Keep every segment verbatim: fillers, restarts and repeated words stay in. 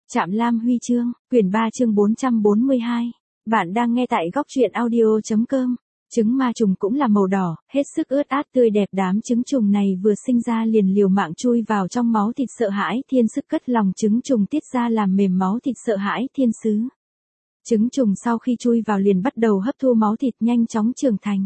Trạm Lam Huy chương, quyển ba chương bốn trăm bốn mươi hai. Bạn đang nghe tại góc truyện audio chấm com. Trứng ma trùng cũng là màu đỏ, hết sức ướt át tươi đẹp. Đám trứng trùng này vừa sinh ra liền liều mạng chui vào trong máu thịt sợ hãi thiên sứ, cất lòng trứng trùng tiết ra làm mềm máu thịt sợ hãi thiên sứ. Trứng trùng sau khi chui vào liền bắt đầu hấp thu máu thịt, nhanh chóng trưởng thành.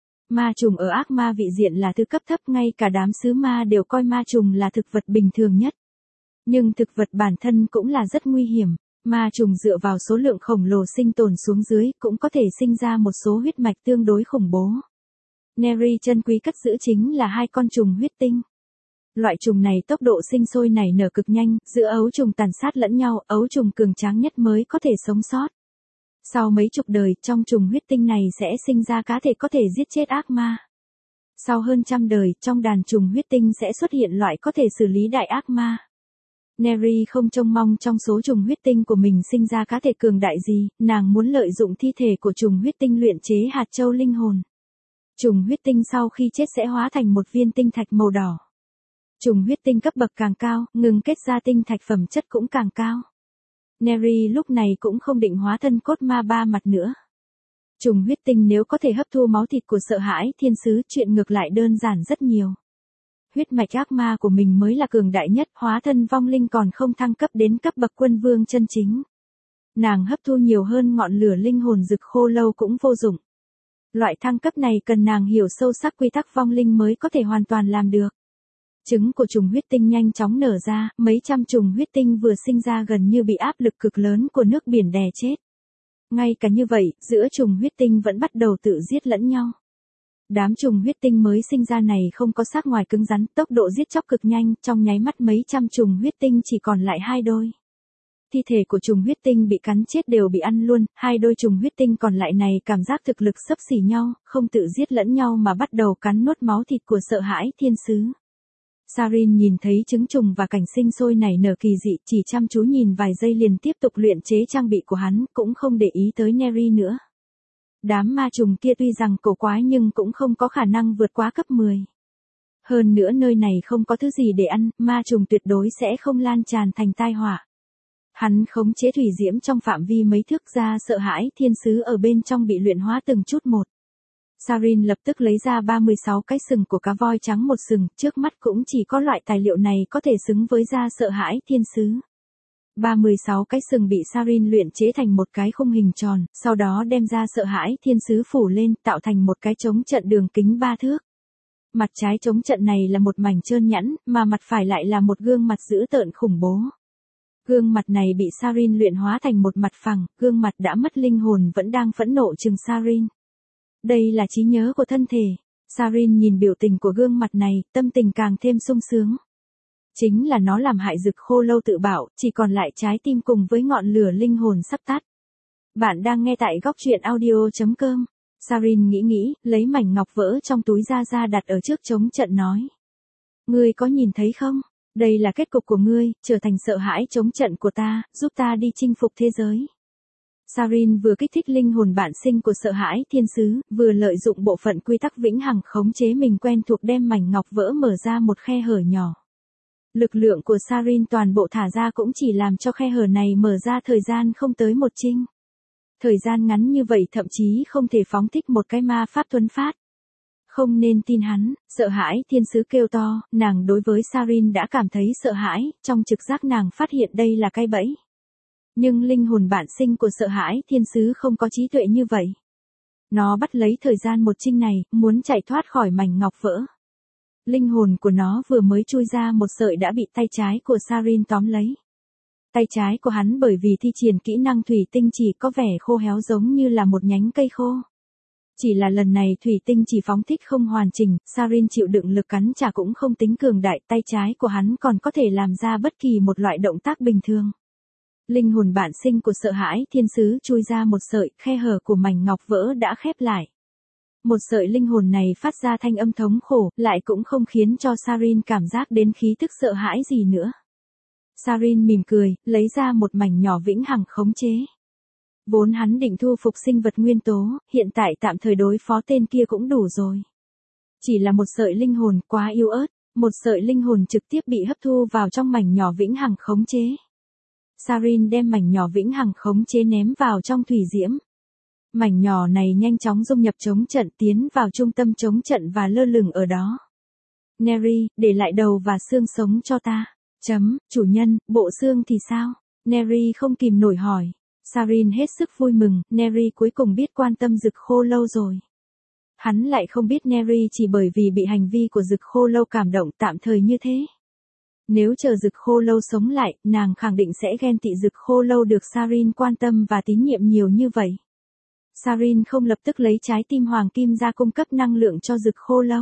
Ma trùng ở ác ma vị diện là thứ cấp thấp, ngay cả đám sứ ma đều coi ma trùng là thực vật bình thường nhất. Nhưng thực vật bản thân cũng là rất nguy hiểm. Ma trùng dựa vào số lượng khổng lồ sinh tồn xuống dưới, cũng có thể sinh ra một số huyết mạch tương đối khủng bố. Neri chân quý cất giữ chính là hai con trùng huyết tinh. Loại trùng này tốc độ sinh sôi nảy nở cực nhanh, giữa ấu trùng tàn sát lẫn nhau, ấu trùng cường tráng nhất mới có thể sống sót. Sau mấy chục đời, trong trùng huyết tinh này sẽ sinh ra cá thể có thể giết chết ác ma. Sau hơn trăm đời, trong đàn trùng huyết tinh sẽ xuất hiện loại có thể xử lý đại ác ma. Neri không trông mong trong số trùng huyết tinh của mình sinh ra cá thể cường đại gì, nàng muốn lợi dụng thi thể của trùng huyết tinh luyện chế hạt châu linh hồn. Trùng huyết tinh sau khi chết sẽ hóa thành một viên tinh thạch màu đỏ. Trùng huyết tinh cấp bậc càng cao, ngừng kết ra tinh thạch phẩm chất cũng càng cao. Neri lúc này cũng không định hóa thân cốt ma ba mặt nữa. Trùng huyết tinh nếu có thể hấp thu máu thịt của sợ hãi thiên sứ, chuyện ngược lại đơn giản rất nhiều. Huyết mạch ác ma của mình mới là cường đại nhất, hóa thân vong linh còn không thăng cấp đến cấp bậc quân vương chân chính. Nàng hấp thu nhiều hơn ngọn lửa linh hồn rực khô lâu cũng vô dụng. Loại thăng cấp này cần nàng hiểu sâu sắc quy tắc vong linh mới có thể hoàn toàn làm được. Trứng của trùng huyết tinh nhanh chóng nở ra, mấy trăm trùng huyết tinh vừa sinh ra gần như bị áp lực cực lớn của nước biển đè chết. Ngay cả như vậy, giữa trùng huyết tinh vẫn bắt đầu tự giết lẫn nhau. Đám trùng huyết tinh mới sinh ra này không có xác ngoài cứng rắn, tốc độ giết chóc cực nhanh, trong nháy mắt mấy trăm trùng huyết tinh chỉ còn lại hai đôi. Thi thể của trùng huyết tinh bị cắn chết đều bị ăn luôn, hai đôi trùng huyết tinh còn lại này cảm giác thực lực xấp xỉ nhau, không tự giết lẫn nhau mà bắt đầu cắn nuốt máu thịt của sợ hãi thiên sứ. Sarin nhìn thấy trứng trùng và cảnh sinh sôi nảy nở kỳ dị, chỉ chăm chú nhìn vài giây liền tiếp tục luyện chế trang bị của hắn, cũng không để ý tới Neri nữa. Đám ma trùng kia tuy rằng cổ quái nhưng cũng không có khả năng vượt quá cấp mười. Hơn nữa nơi này không có thứ gì để ăn, ma trùng tuyệt đối sẽ không lan tràn thành tai họa. Hắn khống chế thủy diễm trong phạm vi mấy thước ra, sợ hãi thiên sứ ở bên trong bị luyện hóa từng chút một. Sarin lập tức lấy ra ba mươi sáu cái sừng của cá voi trắng một sừng, trước mắt cũng chỉ có loại tài liệu này có thể xứng với da sợ hãi thiên sứ. ba mươi sáu cái sừng bị Sarin luyện chế thành một cái khung hình tròn, sau đó đem ra sợ hãi thiên sứ phủ lên, tạo thành một cái chống trận đường kính ba thước. Mặt trái chống trận này là một mảnh trơn nhẵn, mà mặt phải lại là một gương mặt dữ tợn khủng bố. Gương mặt này bị Sarin luyện hóa thành một mặt phẳng, gương mặt đã mất linh hồn vẫn đang phẫn nộ trừng Sarin. Đây là trí nhớ của thân thể. Sarin nhìn biểu tình của gương mặt này, tâm tình càng thêm sung sướng. Chính là nó làm hại rực khô lâu tự bảo, chỉ còn lại trái tim cùng với ngọn lửa linh hồn sắp tắt. Bạn đang nghe tại góc truyện audio chấm com. Sarin nghĩ nghĩ, lấy mảnh ngọc vỡ trong túi ra ra đặt ở trước chống trận nói. Ngươi có nhìn thấy không? Đây là kết cục của ngươi, trở thành sợ hãi chống trận của ta, giúp ta đi chinh phục thế giới. Sarin vừa kích thích linh hồn bản sinh của sợ hãi thiên sứ, vừa lợi dụng bộ phận quy tắc vĩnh hằng khống chế mình quen thuộc đem mảnh ngọc vỡ mở ra một khe hở nhỏ. Lực lượng của Sarin toàn bộ thả ra cũng chỉ làm cho khe hở này mở ra thời gian không tới một trinh. Thời gian ngắn như vậy thậm chí không thể phóng thích một cái ma pháp thuấn phát. Không nên tin hắn, sợ hãi thiên sứ kêu to, nàng đối với Sarin đã cảm thấy sợ hãi, trong trực giác nàng phát hiện đây là cái bẫy. Nhưng linh hồn bản sinh của sợ hãi thiên sứ không có trí tuệ như vậy. Nó bắt lấy thời gian một trinh này, muốn chạy thoát khỏi mảnh ngọc vỡ. Linh hồn của nó vừa mới chui ra một sợi đã bị tay trái của Sarin tóm lấy. Tay trái của hắn bởi vì thi triển kỹ năng thủy tinh chỉ có vẻ khô héo giống như là một nhánh cây khô. Chỉ là lần này thủy tinh chỉ phóng thích không hoàn chỉnh, Sarin chịu đựng lực cắn trả cũng không tính cường đại, tay trái của hắn còn có thể làm ra bất kỳ một loại động tác bình thường. Linh hồn bản sinh của sợ hãi thiên sứ chui ra một sợi, khe hở của mảnh ngọc vỡ đã khép lại. Một sợi linh hồn này phát ra thanh âm thống khổ, lại cũng không khiến cho Sarin cảm giác đến khí tức sợ hãi gì nữa. Sarin mỉm cười, lấy ra một mảnh nhỏ vĩnh hằng khống chế. Vốn hắn định thu phục sinh vật nguyên tố, hiện tại tạm thời đối phó tên kia cũng đủ rồi. Chỉ là một sợi linh hồn quá yếu ớt, một sợi linh hồn trực tiếp bị hấp thu vào trong mảnh nhỏ vĩnh hằng khống chế. Sarin đem mảnh nhỏ vĩnh hằng khống chế ném vào trong thủy diễm. Mảnh nhỏ này nhanh chóng dung nhập chống trận tiến vào trung tâm chống trận và lơ lửng ở đó. Neri, để lại đầu và xương sống cho ta. Chấm, chủ nhân, bộ xương thì sao? Neri không kìm nổi hỏi. Sarin hết sức vui mừng, Neri cuối cùng biết quan tâm Dực Khô Lâu rồi. Hắn lại không biết Neri chỉ bởi vì bị hành vi của Dực Khô Lâu cảm động tạm thời như thế. Nếu chờ Dực Khô Lâu sống lại, nàng khẳng định sẽ ghen tị Dực Khô Lâu được Sarin quan tâm và tín nhiệm nhiều như vậy. Sarin không lập tức lấy trái tim hoàng kim ra cung cấp năng lượng cho Dực Khô Lâu.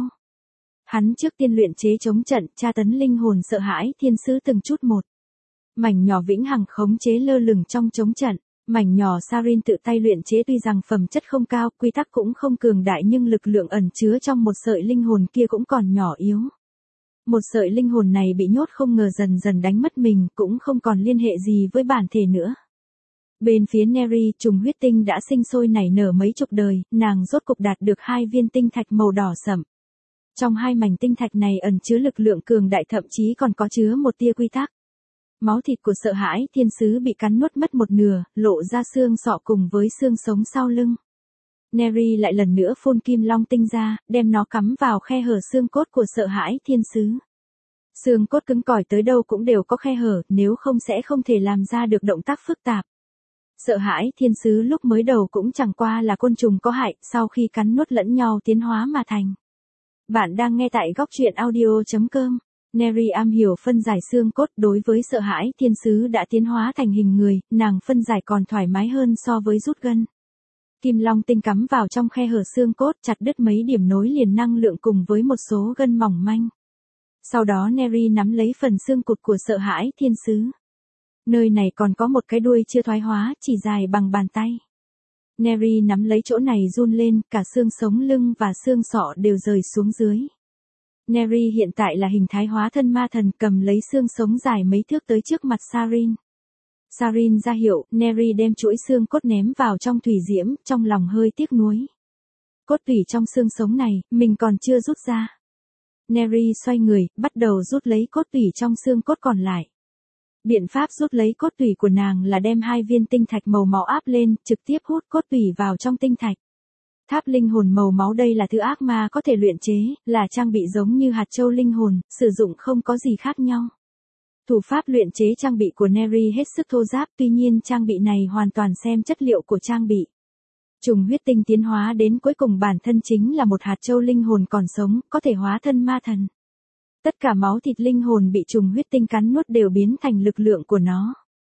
Hắn trước tiên luyện chế chống trận, tra tấn linh hồn sợ hãi thiên sứ từng chút một. Mảnh nhỏ vĩnh hằng khống chế lơ lửng trong chống trận. Mảnh nhỏ Sarin tự tay luyện chế tuy rằng phẩm chất không cao, quy tắc cũng không cường đại nhưng lực lượng ẩn chứa trong một sợi linh hồn kia cũng còn nhỏ yếu. Một sợi linh hồn này bị nhốt không ngờ dần dần đánh mất mình, cũng không còn liên hệ gì với bản thể nữa. Bên phía Neri, trùng huyết tinh đã sinh sôi nảy nở mấy chục đời, nàng rốt cục đạt được hai viên tinh thạch màu đỏ sẫm. Trong hai mảnh tinh thạch này ẩn chứa lực lượng cường đại, thậm chí còn có chứa một tia quy tắc. Máu thịt của sợ hãi thiên sứ bị cắn nuốt mất một nửa, lộ ra xương sọ cùng với xương sống sau lưng. Neri lại lần nữa phun kim long tinh ra, đem nó cắm vào khe hở xương cốt của sợ hãi thiên sứ. Xương cốt cứng cỏi tới đâu cũng đều có khe hở, nếu không sẽ không thể làm ra được động tác phức tạp. Sợ hãi thiên sứ lúc mới đầu cũng chẳng qua là côn trùng có hại, sau khi cắn nuốt lẫn nhau tiến hóa mà thành. Bạn đang nghe tại góc truyện audio chấm com. Neri am hiểu phân giải xương cốt, đối với sợ hãi thiên sứ đã tiến hóa thành hình người, nàng phân giải còn thoải mái hơn so với rút gân. Kim long tinh cắm vào trong khe hở xương cốt, chặt đứt mấy điểm nối liền năng lượng cùng với một số gân mỏng manh. Sau đó Neri nắm lấy phần xương cụt của sợ hãi thiên sứ. Nơi này còn có một cái đuôi chưa thoái hóa, chỉ dài bằng bàn tay. Neri nắm lấy chỗ này run lên, cả xương sống lưng và xương sọ đều rời xuống dưới. Neri hiện tại là hình thái hóa thân ma thần, cầm lấy xương sống dài mấy thước tới trước mặt Sarin. Sarin ra hiệu, Neri đem chuỗi xương cốt ném vào trong thủy diễm, trong lòng hơi tiếc nuối. Cốt tủy trong xương sống này, mình còn chưa rút ra. Neri xoay người, bắt đầu rút lấy cốt tủy trong xương cốt còn lại. Biện pháp rút lấy cốt tủy của nàng là đem hai viên tinh thạch màu máu áp lên, trực tiếp hút cốt tủy vào trong tinh thạch. Tháp linh hồn màu máu đây là thứ ác ma có thể luyện chế, là trang bị giống như hạt châu linh hồn, sử dụng không có gì khác nhau. Thủ pháp luyện chế trang bị của Neri hết sức thô ráp, tuy nhiên trang bị này hoàn toàn xem chất liệu của trang bị. Trùng huyết tinh tiến hóa đến cuối cùng bản thân chính là một hạt châu linh hồn còn sống, có thể hóa thân ma thần. Tất cả máu thịt linh hồn bị trùng huyết tinh cắn nuốt đều biến thành lực lượng của nó.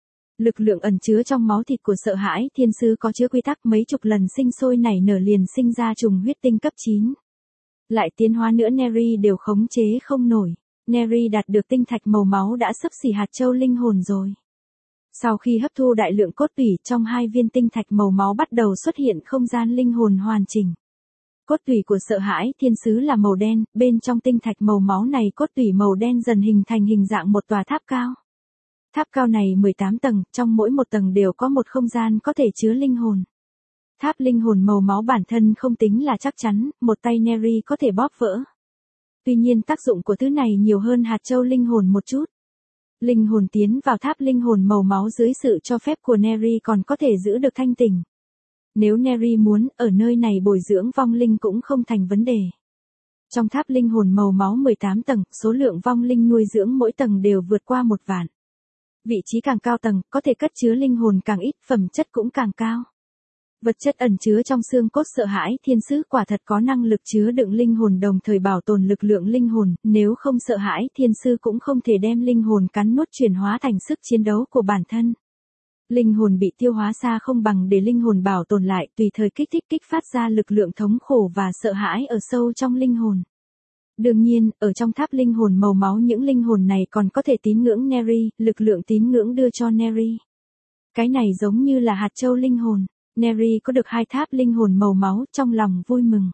Lực lượng ẩn chứa trong máu thịt của sợ hãi thiên sứ có chứa quy tắc, mấy chục lần sinh sôi nảy nở liền sinh ra trùng huyết tinh cấp chín. Lại tiến hóa nữa Neri đều khống chế không nổi. Neri đạt được tinh thạch màu máu đã xấp xỉ hạt châu linh hồn rồi. Sau khi hấp thu đại lượng cốt tủy, trong hai viên tinh thạch màu máu bắt đầu xuất hiện không gian linh hồn hoàn chỉnh. Cốt tủy của sợ hãi thiên sứ là màu đen, bên trong tinh thạch màu máu này cốt tủy màu đen dần hình thành hình dạng một tòa tháp cao. Tháp cao này mười tám tầng, trong mỗi một tầng đều có một không gian có thể chứa linh hồn. Tháp linh hồn màu máu bản thân không tính là chắc chắn, một tay Neri có thể bóp vỡ. Tuy nhiên tác dụng của thứ này nhiều hơn hạt châu linh hồn một chút. Linh hồn tiến vào tháp linh hồn màu máu dưới sự cho phép của Neri còn có thể giữ được thanh tỉnh. Nếu Neri muốn, ở nơi này bồi dưỡng vong linh cũng không thành vấn đề. Trong tháp linh hồn màu máu mười tám tầng, số lượng vong linh nuôi dưỡng mỗi tầng đều vượt qua một vạn. Vị trí càng cao tầng, có thể cất chứa linh hồn càng ít, phẩm chất cũng càng cao. Vật chất ẩn chứa trong xương cốt sợ hãi thiên sứ quả thật có năng lực chứa đựng linh hồn đồng thời bảo tồn lực lượng linh hồn, nếu không sợ hãi thiên sứ cũng không thể đem linh hồn cắn nuốt chuyển hóa thành sức chiến đấu của bản thân. Linh hồn bị tiêu hóa xa không bằng để linh hồn bảo tồn lại, tùy thời kích thích kích phát ra lực lượng thống khổ và sợ hãi ở sâu trong linh hồn. Đương nhiên, ở trong tháp linh hồn màu máu những linh hồn này còn có thể tín ngưỡng Neri, lực lượng tín ngưỡng đưa cho Neri. Cái này giống như là hạt châu linh hồn. Neri có được hai tháp linh hồn màu máu, trong lòng vui mừng.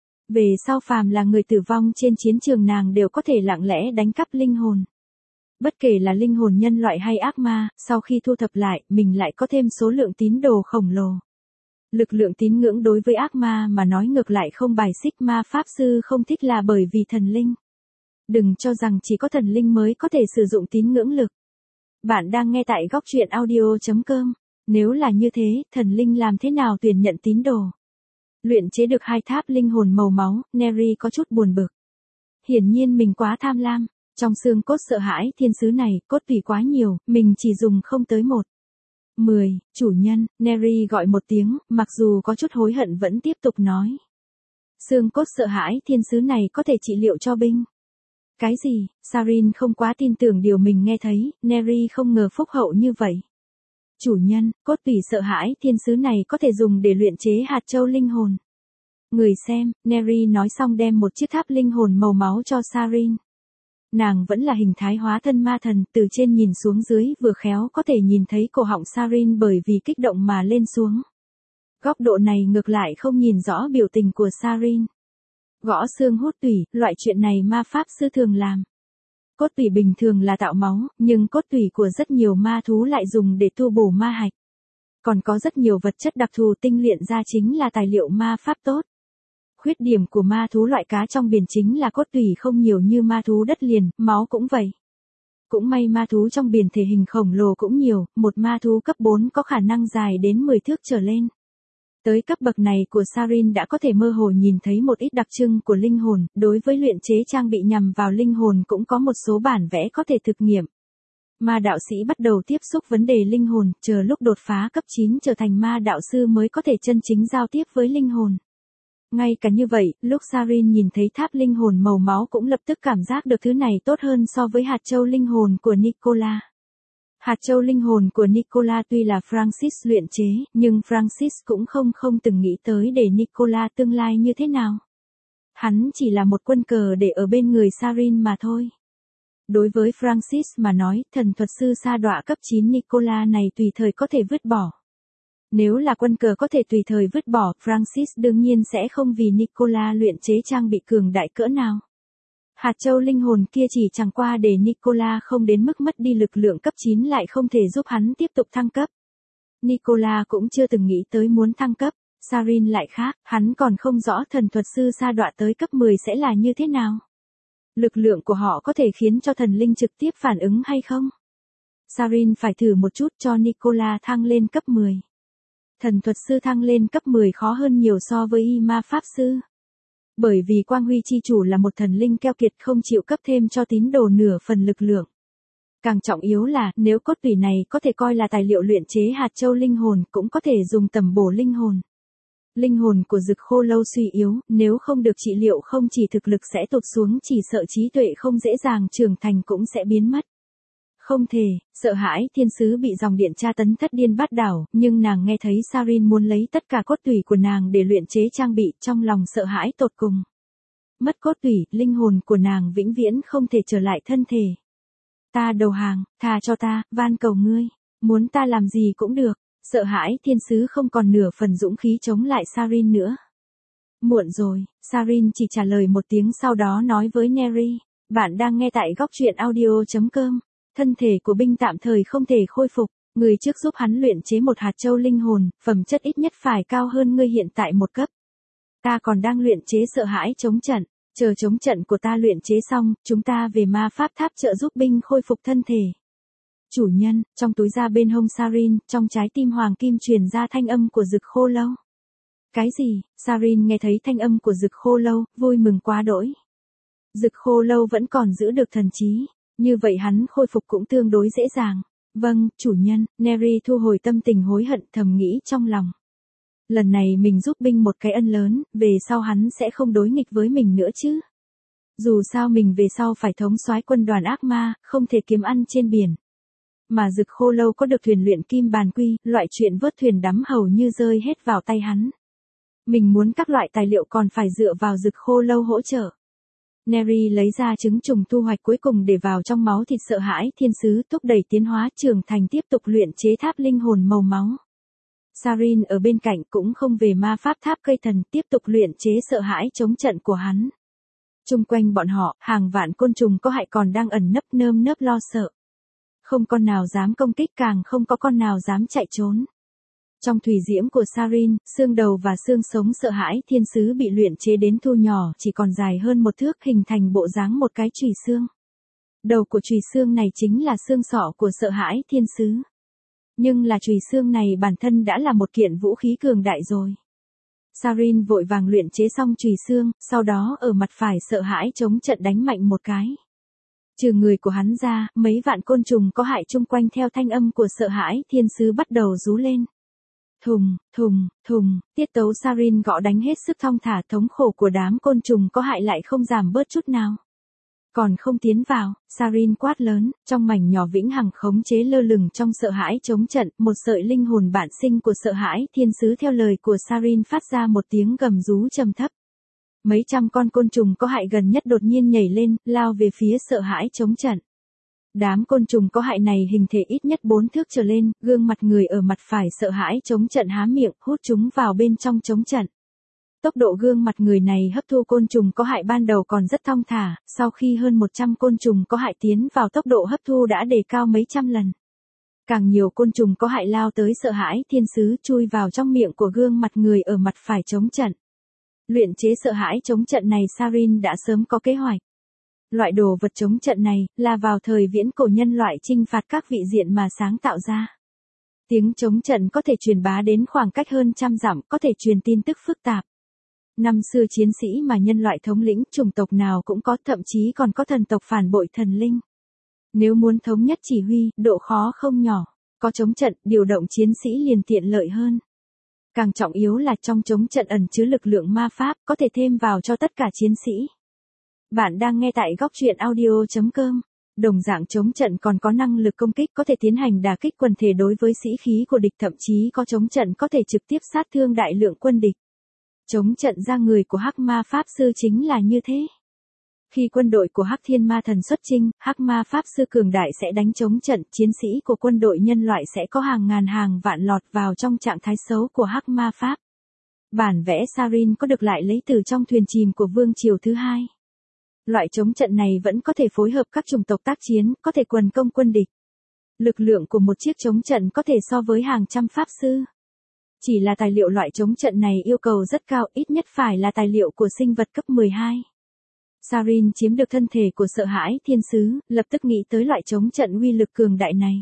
Về sau phàm là người tử vong trên chiến trường nàng đều có thể lặng lẽ đánh cắp linh hồn. Bất kể là linh hồn nhân loại hay ác ma, sau khi thu thập lại, mình lại có thêm số lượng tín đồ khổng lồ. Lực lượng tín ngưỡng đối với ác ma mà nói ngược lại không bài xích, ma pháp sư không thích là bởi vì thần linh. Đừng cho rằng chỉ có thần linh mới có thể sử dụng tín ngưỡng lực. Bạn đang nghe tại góc truyện audio chấm com. Nếu là như thế, thần linh làm thế nào tuyển nhận tín đồ? Luyện chế được hai tháp linh hồn màu máu, Neri có chút buồn bực. Hiển nhiên mình quá tham lam. Trong xương cốt sợ hãi thiên sứ này, cốt tủy quá nhiều, mình chỉ dùng không tới một. mười, chủ nhân, Neri gọi một tiếng, mặc dù có chút hối hận vẫn tiếp tục nói. Xương cốt sợ hãi thiên sứ này có thể trị liệu cho binh. Cái gì? Sarin không quá tin tưởng điều mình nghe thấy, Neri không ngờ phúc hậu như vậy. Chủ nhân, cốt tủy sợ hãi thiên sứ này có thể dùng để luyện chế hạt châu linh hồn. Người xem, Neri nói xong đem một chiếc tháp linh hồn màu máu cho Sarin. Nàng vẫn là hình thái hóa thân ma thần, từ trên nhìn xuống dưới vừa khéo có thể nhìn thấy cổ họng Sarin bởi vì kích động mà lên xuống. Góc độ này ngược lại không nhìn rõ biểu tình của Sarin. Gõ xương hút tủy, loại chuyện này ma pháp sư thường làm. Cốt tủy bình thường là tạo máu, nhưng cốt tủy của rất nhiều ma thú lại dùng để tu bổ ma hạch. Còn có rất nhiều vật chất đặc thù tinh luyện ra chính là tài liệu ma pháp tốt. Khuyết điểm của ma thú loại cá trong biển chính là cốt tủy không nhiều như ma thú đất liền, máu cũng vậy. Cũng may ma thú trong biển thể hình khổng lồ cũng nhiều, một ma thú cấp bốn có khả năng dài đến mười thước trở lên. Tới cấp bậc này của Sarin đã có thể mơ hồ nhìn thấy một ít đặc trưng của linh hồn, đối với luyện chế trang bị nhằm vào linh hồn cũng có một số bản vẽ có thể thực nghiệm. Ma đạo sĩ bắt đầu tiếp xúc vấn đề linh hồn, chờ lúc đột phá cấp chín trở thành ma đạo sư mới có thể chân chính giao tiếp với linh hồn. Ngay cả như vậy, lúc Sarin nhìn thấy tháp linh hồn màu máu cũng lập tức cảm giác được thứ này tốt hơn so với hạt châu linh hồn của Nicola. Hạt châu linh hồn của Nicola tuy là Francis luyện chế, nhưng Francis cũng không không từng nghĩ tới để Nicola tương lai như thế nào. Hắn chỉ là một quân cờ để ở bên người Sarin mà thôi. Đối với Francis mà nói, thần thuật sư sa đọa cấp chín Nicola này tùy thời có thể vứt bỏ. Nếu là quân cờ có thể tùy thời vứt bỏ, Francis đương nhiên sẽ không vì Nicola luyện chế trang bị cường đại cỡ nào. Hạt châu linh hồn kia chỉ chẳng qua để Nicola không đến mức mất đi lực lượng cấp chín lại không thể giúp hắn tiếp tục thăng cấp. Nicola cũng chưa từng nghĩ tới muốn thăng cấp, Sarin lại khác, hắn còn không rõ thần thuật sư sa đọa tới cấp mười sẽ là như thế nào. Lực lượng của họ có thể khiến cho thần linh trực tiếp phản ứng hay không? Sarin phải thử một chút cho Nicola thăng lên cấp mười. Thần thuật sư thăng lên cấp mười khó hơn nhiều so với y ma pháp sư. Bởi vì Quang Huy chi chủ là một thần linh keo kiệt không chịu cấp thêm cho tín đồ nửa phần lực lượng. Càng trọng yếu là, nếu cốt tủy này có thể coi là tài liệu luyện chế hạt châu linh hồn, cũng có thể dùng tầm bổ linh hồn. Linh hồn của Dực Khô Lâu suy yếu, nếu không được trị liệu không chỉ thực lực sẽ tụt xuống, chỉ sợ trí tuệ không dễ dàng trưởng thành cũng sẽ biến mất. Không thể, sợ hãi thiên sứ bị dòng điện tra tấn thất điên bát đảo, nhưng nàng nghe thấy Sarin muốn lấy tất cả cốt tủy của nàng để luyện chế trang bị, trong lòng sợ hãi tột cùng. Mất cốt tủy, linh hồn của nàng vĩnh viễn không thể trở lại thân thể. Ta đầu hàng, tha cho ta, van cầu ngươi, muốn ta làm gì cũng được. Sợ hãi thiên sứ không còn nửa phần dũng khí chống lại Sarin nữa. Muộn rồi, Sarin chỉ trả lời một tiếng sau đó nói với Neri, bạn đang nghe tại góc truyện audio chấm com. Thân thể của binh tạm thời không thể khôi phục, người trước giúp hắn luyện chế một hạt châu linh hồn, phẩm chất ít nhất phải cao hơn ngươi hiện tại một cấp. Ta còn đang luyện chế sợ hãi chống trận, chờ chống trận của ta luyện chế xong, chúng ta về ma pháp tháp trợ giúp binh khôi phục thân thể. Chủ nhân, trong túi da bên hông Sarin, trong trái tim hoàng kim truyền ra thanh âm của Dực Khô Lâu. Cái gì? Sarin nghe thấy thanh âm của Dực Khô Lâu, vui mừng quá đỗi. Dực Khô Lâu vẫn còn giữ được thần trí. Như vậy hắn khôi phục cũng tương đối dễ dàng. Vâng, chủ nhân, Neri thu hồi tâm tình hối hận thầm nghĩ trong lòng. Lần này mình giúp binh một cái ân lớn, về sau hắn sẽ không đối nghịch với mình nữa chứ. Dù sao mình về sau phải thống soái quân đoàn ác ma, không thể kiếm ăn trên biển. Mà Dực Khô Lâu có được thuyền luyện kim bàn quy, loại chuyện vớt thuyền đắm hầu như rơi hết vào tay hắn. Mình muốn các loại tài liệu còn phải dựa vào Dực Khô Lâu hỗ trợ. Neri lấy ra trứng trùng thu hoạch cuối cùng để vào trong máu thịt sợ hãi thiên sứ, thúc đẩy tiến hóa trưởng thành tiếp tục luyện chế tháp linh hồn màu máu. Sarin ở bên cạnh cũng không về ma pháp tháp cây thần, tiếp tục luyện chế sợ hãi chống trận của hắn. Chung quanh bọn họ, hàng vạn côn trùng có hại còn đang ẩn nấp nơm nớp lo sợ. Không con nào dám công kích, càng không có con nào dám chạy trốn. Trong thủy diễm của Sarin, xương đầu và xương sống sợ hãi thiên sứ bị luyện chế đến thu nhỏ chỉ còn dài hơn một thước, hình thành bộ dáng một cái chùy xương. Đầu của chùy xương này chính là xương sọ của Sợ Hãi Thiên Sứ. Nhưng là chùy xương này bản thân đã là một kiện vũ khí cường đại rồi. Sarin vội vàng luyện chế xong chùy xương, sau đó ở mặt phải Sợ Hãi chống trận đánh mạnh một cái. Trừ người của hắn ra, mấy vạn côn trùng có hại chung quanh theo thanh âm của Sợ Hãi Thiên Sứ bắt đầu rú lên. Thùng, thùng, thùng, tiết tấu Sarin gõ đánh hết sức thong thả, thống khổ của đám côn trùng có hại lại không giảm bớt chút nào. Còn không tiến vào, Sarin quát lớn, trong mảnh nhỏ vĩnh hằng khống chế lơ lửng trong Sợ Hãi chống trận, một sợi linh hồn bản sinh của Sợ Hãi Thiên Sứ theo lời của Sarin phát ra một tiếng gầm rú trầm thấp. Mấy trăm con côn trùng có hại gần nhất đột nhiên nhảy lên, lao về phía Sợ Hãi chống trận. Đám côn trùng có hại này hình thể ít nhất bốn thước trở lên, gương mặt người ở mặt phải Sợ Hãi chống trận há miệng, hút chúng vào bên trong chống trận. Tốc độ gương mặt người này hấp thu côn trùng có hại ban đầu còn rất thong thả, sau khi hơn một trăm côn trùng có hại tiến vào tốc độ hấp thu đã đề cao mấy trăm lần. Càng nhiều côn trùng có hại lao tới Sợ Hãi Thiên Sứ chui vào trong miệng của gương mặt người ở mặt phải chống trận. Luyện chế Sợ Hãi chống trận này Sarin đã sớm có kế hoạch. Loại đồ vật chống trận này là vào thời viễn cổ nhân loại chinh phạt các vị diện mà sáng tạo ra. Tiếng chống trận có thể truyền bá đến khoảng cách hơn trăm dặm, có thể truyền tin tức phức tạp. Năm xưa chiến sĩ mà nhân loại thống lĩnh, chủng tộc nào cũng có, thậm chí còn có thần tộc phản bội thần linh. Nếu muốn thống nhất chỉ huy, độ khó không nhỏ, có chống trận, điều động chiến sĩ liền tiện lợi hơn. Càng trọng yếu là trong chống trận ẩn chứa lực lượng ma pháp, có thể thêm vào cho tất cả chiến sĩ. Bạn đang nghe tại góc truyện audio chấm com. Đồng dạng chống trận còn có năng lực công kích, có thể tiến hành đả kích quần thể đối với sĩ khí của địch, thậm chí có chống trận có thể trực tiếp sát thương đại lượng quân địch. Chống trận ra người của Hắc Ma Pháp Sư chính là như thế. Khi quân đội của Hắc Thiên Ma Thần xuất chinh, Hắc Ma Pháp Sư cường đại sẽ đánh chống trận, chiến sĩ của quân đội nhân loại sẽ có hàng ngàn hàng vạn lọt vào trong trạng thái xấu của Hắc Ma Pháp. Bản vẽ Sarin có được lại lấy từ trong thuyền chìm của Vương Triều thứ hai. Loại chống trận này vẫn có thể phối hợp các chủng tộc tác chiến, có thể quần công quân địch. Lực lượng của một chiếc chống trận có thể so với hàng trăm pháp sư. Chỉ là tài liệu loại chống trận này yêu cầu rất cao, ít nhất phải là tài liệu của sinh vật cấp mười hai. Sarin chiếm được thân thể của Sợ Hãi Thiên Sứ, lập tức nghĩ tới loại chống trận uy lực cường đại này.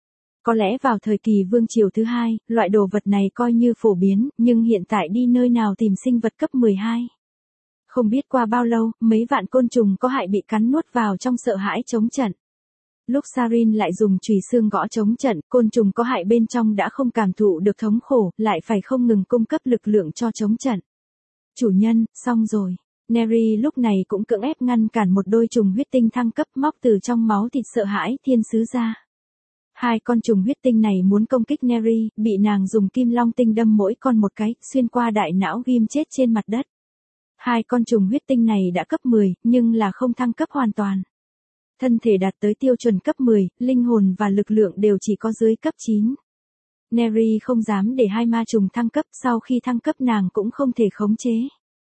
Có lẽ vào thời kỳ Vương Triều thứ hai, loại đồ vật này coi như phổ biến, nhưng hiện tại đi nơi nào tìm sinh vật cấp mười hai. Không biết qua bao lâu, mấy vạn côn trùng có hại bị cắn nuốt vào trong Sợ Hãi chống trận. Lúc Sarin lại dùng chùy xương gõ chống trận, côn trùng có hại bên trong đã không cảm thụ được thống khổ, lại phải không ngừng cung cấp lực lượng cho chống trận. Chủ nhân, xong rồi. Neri lúc này cũng cưỡng ép ngăn cản một đôi trùng huyết tinh thăng cấp, móc từ trong máu thịt Sợ Hãi Thiên Sứ ra. Hai con trùng huyết tinh này muốn công kích Neri, bị nàng dùng kim long tinh đâm mỗi con một cái, xuyên qua đại não ghim chết trên mặt đất. Hai con trùng huyết tinh này đã cấp mười, nhưng là không thăng cấp hoàn toàn. Thân thể đạt tới tiêu chuẩn cấp mười, linh hồn và lực lượng đều chỉ có dưới cấp chín. Neri không dám để hai ma trùng thăng cấp, sau khi thăng cấp nàng cũng không thể khống chế.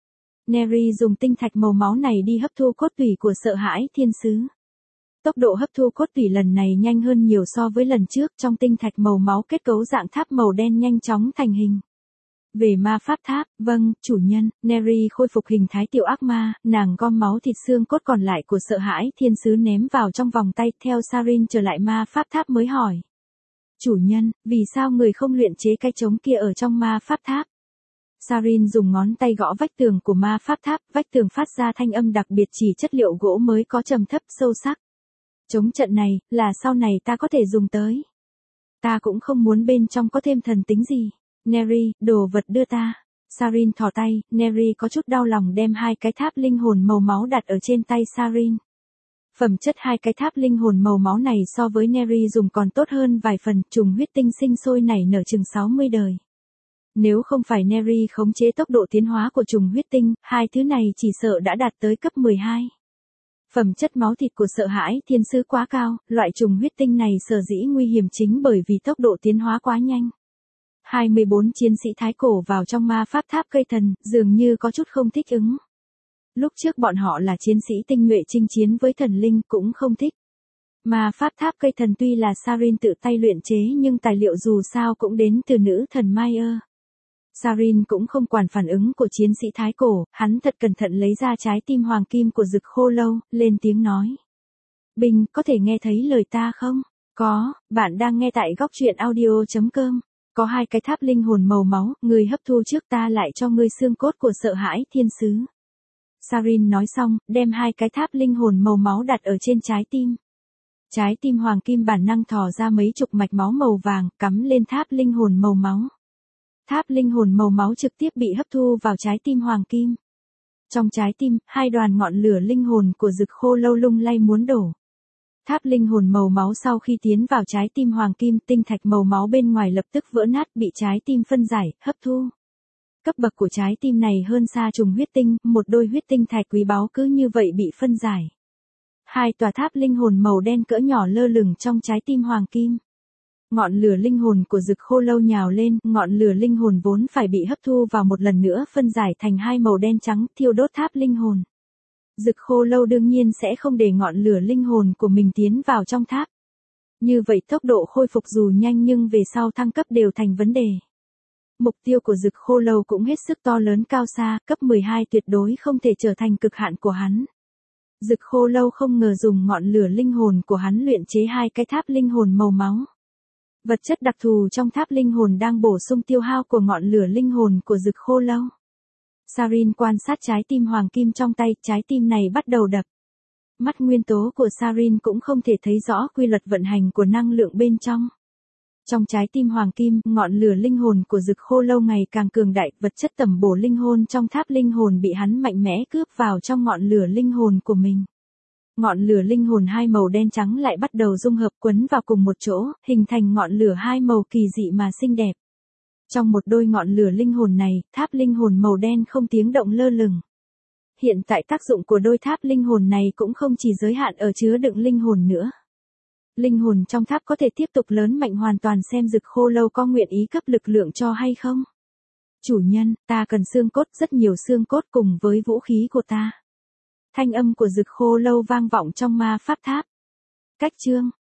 Neri dùng tinh thạch màu máu này đi hấp thu cốt tủy của Sợ Hãi Thiên Sứ. Tốc độ hấp thu cốt tủy lần này nhanh hơn nhiều so với lần trước, trong tinh thạch màu máu kết cấu dạng tháp màu đen nhanh chóng thành hình. Về ma pháp tháp, vâng, chủ nhân, Neri khôi phục hình thái tiểu ác ma, nàng gom máu thịt xương cốt còn lại của Sợ Hãi Thiên Sứ ném vào trong vòng tay, theo Sarin trở lại ma pháp tháp mới hỏi. Chủ nhân, vì sao người không luyện chế cái trống kia ở trong ma pháp tháp? Sarin dùng ngón tay gõ vách tường của ma pháp tháp, vách tường phát ra thanh âm đặc biệt, chỉ chất liệu gỗ mới có trầm thấp sâu sắc. Trống trận này, là sau này ta có thể dùng tới. Ta cũng không muốn bên trong có thêm thần tính gì. Neri, đồ vật đưa ta. Sarin thò tay, Neri có chút đau lòng đem hai cái tháp linh hồn màu máu đặt ở trên tay Sarin. Phẩm chất hai cái tháp linh hồn màu máu này so với Neri dùng còn tốt hơn vài phần, trùng huyết tinh sinh sôi nảy nở chừng sáu mươi đời. Nếu không phải Neri khống chế tốc độ tiến hóa của trùng huyết tinh, hai thứ này chỉ sợ đã đạt tới cấp mười hai. Phẩm chất máu thịt của Sợ Hãi Thiên Sứ quá cao, loại trùng huyết tinh này sở dĩ nguy hiểm chính bởi vì tốc độ tiến hóa quá nhanh. hai mươi bốn chiến sĩ thái cổ vào trong ma pháp tháp cây thần, dường như có chút không thích ứng. Lúc trước bọn họ là chiến sĩ tinh nhuệ chinh chiến với thần linh cũng không thích. Ma pháp tháp cây thần tuy là Sarin tự tay luyện chế nhưng tài liệu dù sao cũng đến từ nữ thần Maya. Sarin cũng không quản phản ứng của chiến sĩ thái cổ, hắn thật cẩn thận lấy ra trái tim hoàng kim của Dực Khô Lâu, lên tiếng nói. Bình, có thể nghe thấy lời ta không? Có, bạn đang nghe tại góc truyện audio.com. Có hai cái tháp linh hồn màu máu, người hấp thu trước ta lại cho ngươi xương cốt của sợ hãi thiên sứ. Sarin nói xong, đem hai cái tháp linh hồn màu máu đặt ở trên trái tim. Trái tim hoàng kim bản năng thò ra mấy chục mạch máu màu vàng, cắm lên tháp linh hồn màu máu. Tháp linh hồn màu máu trực tiếp bị hấp thu vào trái tim hoàng kim. Trong trái tim, hai đoàn ngọn lửa linh hồn của Dực Khô Lâu lung lay muốn đổ. Tháp linh hồn màu máu sau khi tiến vào trái tim hoàng kim, tinh thạch màu máu bên ngoài lập tức vỡ nát, bị trái tim phân giải, hấp thu. Cấp bậc của trái tim này hơn xa trùng huyết tinh, một đôi huyết tinh thạch quý báu cứ như vậy bị phân giải. Hai tòa tháp linh hồn màu đen cỡ nhỏ lơ lửng trong trái tim hoàng kim. Ngọn lửa linh hồn của Dực Khô Lâu nhào lên, ngọn lửa linh hồn vốn phải bị hấp thu vào một lần nữa phân giải thành hai màu đen trắng, thiêu đốt tháp linh hồn. Dực Khô Lâu đương nhiên sẽ không để ngọn lửa linh hồn của mình tiến vào trong tháp. Như vậy tốc độ khôi phục dù nhanh nhưng về sau thăng cấp đều thành vấn đề. Mục tiêu của Dực Khô Lâu cũng hết sức to lớn cao xa, cấp mười hai tuyệt đối không thể trở thành cực hạn của hắn. Dực Khô Lâu không ngờ dùng ngọn lửa linh hồn của hắn luyện chế hai cái tháp linh hồn màu máu. Vật chất đặc thù trong tháp linh hồn đang bổ sung tiêu hao của ngọn lửa linh hồn của Dực Khô Lâu. Sarin quan sát trái tim hoàng kim trong tay, trái tim này bắt đầu đập. Mắt nguyên tố của Sarin cũng không thể thấy rõ quy luật vận hành của năng lượng bên trong. Trong trái tim hoàng kim, ngọn lửa linh hồn của Dực Khô Lâu ngày càng cường đại, vật chất tẩm bổ linh hồn trong tháp linh hồn bị hắn mạnh mẽ cướp vào trong ngọn lửa linh hồn của mình. Ngọn lửa linh hồn hai màu đen trắng lại bắt đầu dung hợp quấn vào cùng một chỗ, hình thành ngọn lửa hai màu kỳ dị mà xinh đẹp. Trong một đôi ngọn lửa linh hồn này, tháp linh hồn màu đen không tiếng động lơ lửng. Hiện tại tác dụng của đôi tháp linh hồn này cũng không chỉ giới hạn ở chứa đựng linh hồn nữa. Linh hồn trong tháp có thể tiếp tục lớn mạnh hoàn toàn, xem Dực Khô Lâu có nguyện ý cấp lực lượng cho hay không. Chủ nhân, ta cần xương cốt, rất nhiều xương cốt cùng với vũ khí của ta. Thanh âm của Dực Khô Lâu vang vọng trong ma pháp tháp. Cách chương